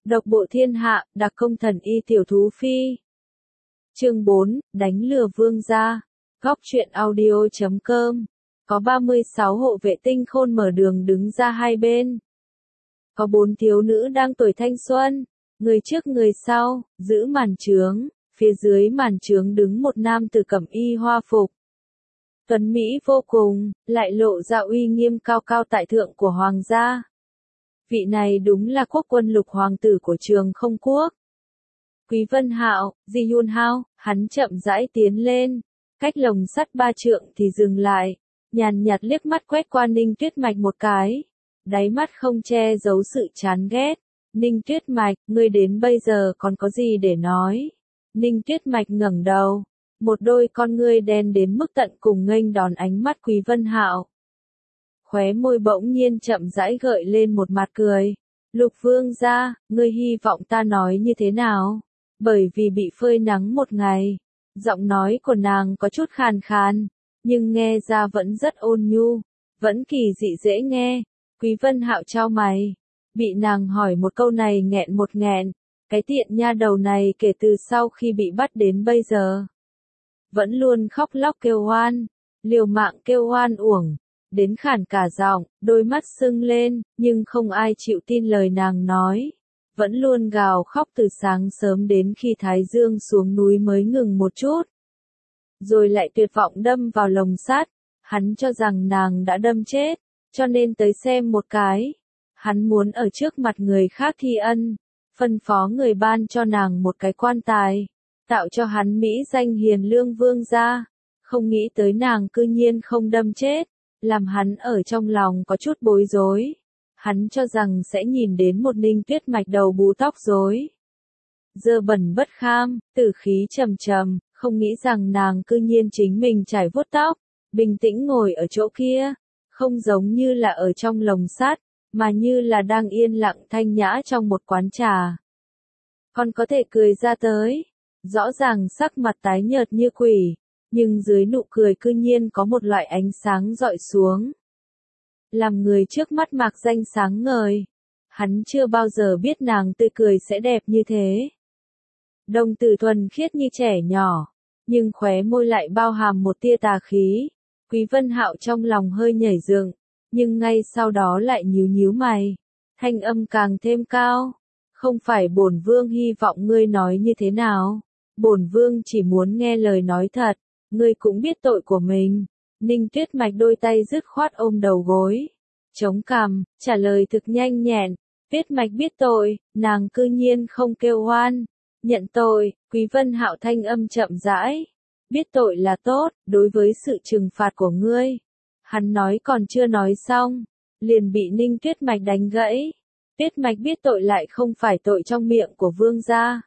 Độc bộ thiên hạ, đặc công thần y tiểu thú phi. Chương 4, đánh lừa vương gia. Góc truyện audio.com. Có 36 hộ vệ tinh khôn mở đường đứng ra hai bên. Có 4 thiếu nữ đang tuổi thanh xuân, người trước người sau, giữ màn trướng, phía dưới màn trướng đứng một nam tử cẩm y hoa phục. Tuấn Mỹ vô cùng, lại lộ ra uy nghiêm cao cao tại thượng của hoàng gia. Vị này đúng là quốc quân lục hoàng tử của Trường Không Quốc. Quý Vân Hạo, Ji Yun Hao, hắn chậm rãi tiến lên, cách lồng sắt 3 trượng thì dừng lại, nhàn nhạt liếc mắt quét qua Ninh Tuyết Mạch một cái, đáy mắt không che giấu sự chán ghét. Ninh Tuyết Mạch, ngươi đến bây giờ còn có gì để nói? Ninh Tuyết Mạch ngẩng đầu, một đôi con ngươi đen đến mức tận cùng nghênh đón ánh mắt Quý Vân Hạo. Khóe môi bỗng nhiên chậm rãi gợi lên một mặt cười. Lục vương gia, ngươi hy vọng ta nói như thế nào? Bởi vì bị phơi nắng một ngày, giọng nói của nàng có chút khàn khàn, nhưng nghe ra vẫn rất ôn nhu, vẫn kỳ dị dễ nghe. Quý Vân Hạo chau mày, bị nàng hỏi một câu này nghẹn một nghẹn, cái tiện nha đầu này kể từ sau khi bị bắt đến bây giờ, vẫn luôn khóc lóc kêu oan, liều mạng kêu oan uổng, đến khản cả giọng, đôi mắt sưng lên, nhưng không ai chịu tin lời nàng nói. Vẫn luôn gào khóc từ sáng sớm đến khi Thái Dương xuống núi mới ngừng một chút. Rồi lại tuyệt vọng đâm vào lồng sắt, hắn cho rằng nàng đã đâm chết, cho nên tới xem một cái. Hắn muốn ở trước mặt người khác thi ân, phân phó người ban cho nàng một cái quan tài, tạo cho hắn mỹ danh hiền lương vương gia. Không nghĩ tới nàng cư nhiên không đâm chết, làm hắn ở trong lòng có chút bối rối. Hắn cho rằng sẽ nhìn đến một Ninh Tuyết Mạch đầu bù tóc rối, dơ bẩn bất kham, tử khí trầm trầm, không nghĩ rằng nàng cư nhiên chính mình trải vuốt tóc, bình tĩnh ngồi ở chỗ kia, không giống như là ở trong lồng sắt, mà như là đang yên lặng thanh nhã trong một quán trà. Còn có thể cười ra tới, rõ ràng sắc mặt tái nhợt như quỷ, nhưng dưới nụ cười cư nhiên có một loại ánh sáng rọi xuống, làm người trước mắt mạc danh sáng ngời. Hắn chưa bao giờ biết nàng tươi cười sẽ đẹp như thế. Đồng tử thuần khiết như trẻ nhỏ, nhưng khóe môi lại bao hàm một tia tà khí. Quý Vân Hạo trong lòng hơi nhảy dựng, nhưng ngay sau đó lại nhíu nhíu mày, thanh âm càng thêm cao. Không phải bổn vương hy vọng ngươi nói như thế nào, bổn vương chỉ muốn nghe lời nói thật, ngươi cũng biết tội của mình. Ninh Tuyết Mạch đôi tay dứt khoát ôm đầu gối, chống cằm, trả lời thực nhanh nhẹn. Tuyết Mạch biết tội, nàng cư nhiên không kêu oan, nhận tội. Quý Vân Hạo thanh âm chậm rãi, biết tội là tốt, đối với sự trừng phạt của ngươi. Hắn nói còn chưa nói xong, liền bị Ninh Tuyết Mạch đánh gãy. Tuyết Mạch biết tội lại không phải tội trong miệng của vương gia,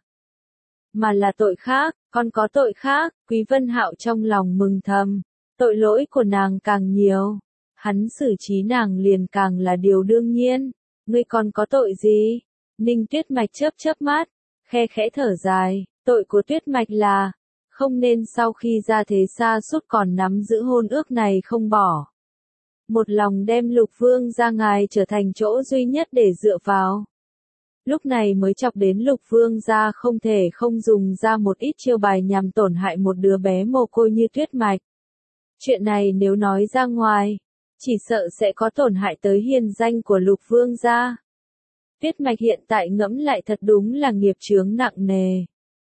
mà là tội khác, còn có tội khác. Quý Vân Hạo trong lòng mừng thầm, tội lỗi của nàng càng nhiều, hắn xử trí nàng liền càng là điều đương nhiên. Ngươi còn có tội gì? Ninh Tuyết Mạch chớp chớp mắt, khe khẽ thở dài. Tội của Tuyết Mạch là không nên sau khi ra thế xa suốt còn nắm giữ hôn ước này không bỏ, một lòng đem Lục vương gia ngài trở thành chỗ duy nhất để dựa vào. Lúc này mới chọc đến Lục vương gia không thể không dùng ra một ít chiêu bài nhằm tổn hại một đứa bé mồ côi như Tuyết Mạch. Chuyện này nếu nói ra ngoài, chỉ sợ sẽ có tổn hại tới hiền danh của Lục vương gia. Tuyết Mạch hiện tại ngẫm lại thật đúng là nghiệp chướng nặng nề.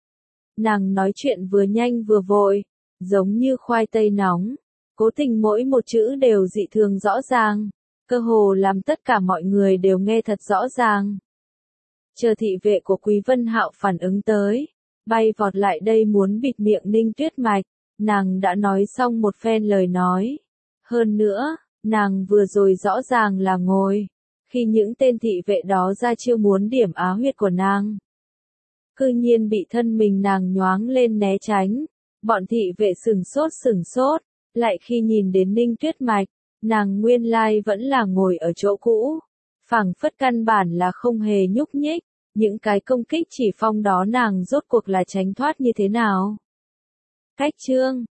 Nàng nói chuyện vừa nhanh vừa vội, giống như khoai tây nóng, cố tình mỗi một chữ đều dị thường rõ ràng, cơ hồ làm tất cả mọi người đều nghe thật rõ ràng. Chờ thị vệ của Quý Vân Hạo phản ứng tới, bay vọt lại đây muốn bịt miệng Ninh Tuyết Mạch. Nàng đã nói xong một phen lời nói. Hơn nữa, nàng vừa rồi rõ ràng là ngồi, khi những tên thị vệ đó ra chiêu muốn điểm á huyệt của nàng. Cư nhiên bị thân mình nàng nhoáng lên né tránh, bọn thị vệ sửng sốt, lại khi nhìn đến Ninh Tuyết Mạch, nàng nguyên lai vẫn là ngồi ở chỗ cũ, phảng phất căn bản là không hề nhúc nhích, những cái công kích chỉ phong đó nàng rốt cuộc là tránh thoát như thế nào. Cách chương